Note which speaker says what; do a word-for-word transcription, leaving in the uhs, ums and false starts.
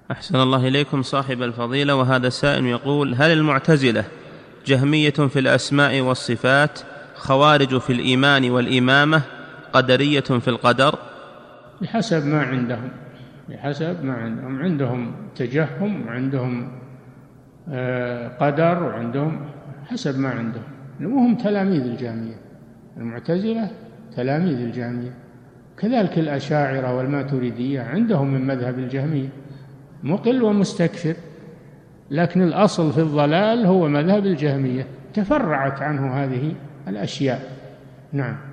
Speaker 1: أحسن الله إليكم صاحب الفضيلة. وهذا سائل يقول: هل المعتزلة جهمية في الأسماء والصفات، خوارج في الإيمان والإمامة، قدرية في القدر؟
Speaker 2: بحسب ما عندهم بحسب ما عندهم عندهم تجهم، وعندهم قدر، وعندهم حسب ما عندهم. وهم تلاميذ الجهمية، المعتزلة تلاميذ الجهمية، كذلك الأشاعرة والماتريدية عندهم من مذهب الجهمية مقل ومستكثر، لكن الأصل في الضلال هو مذهب الجهمية، تفرعت عنه هذه الأشياء. نعم.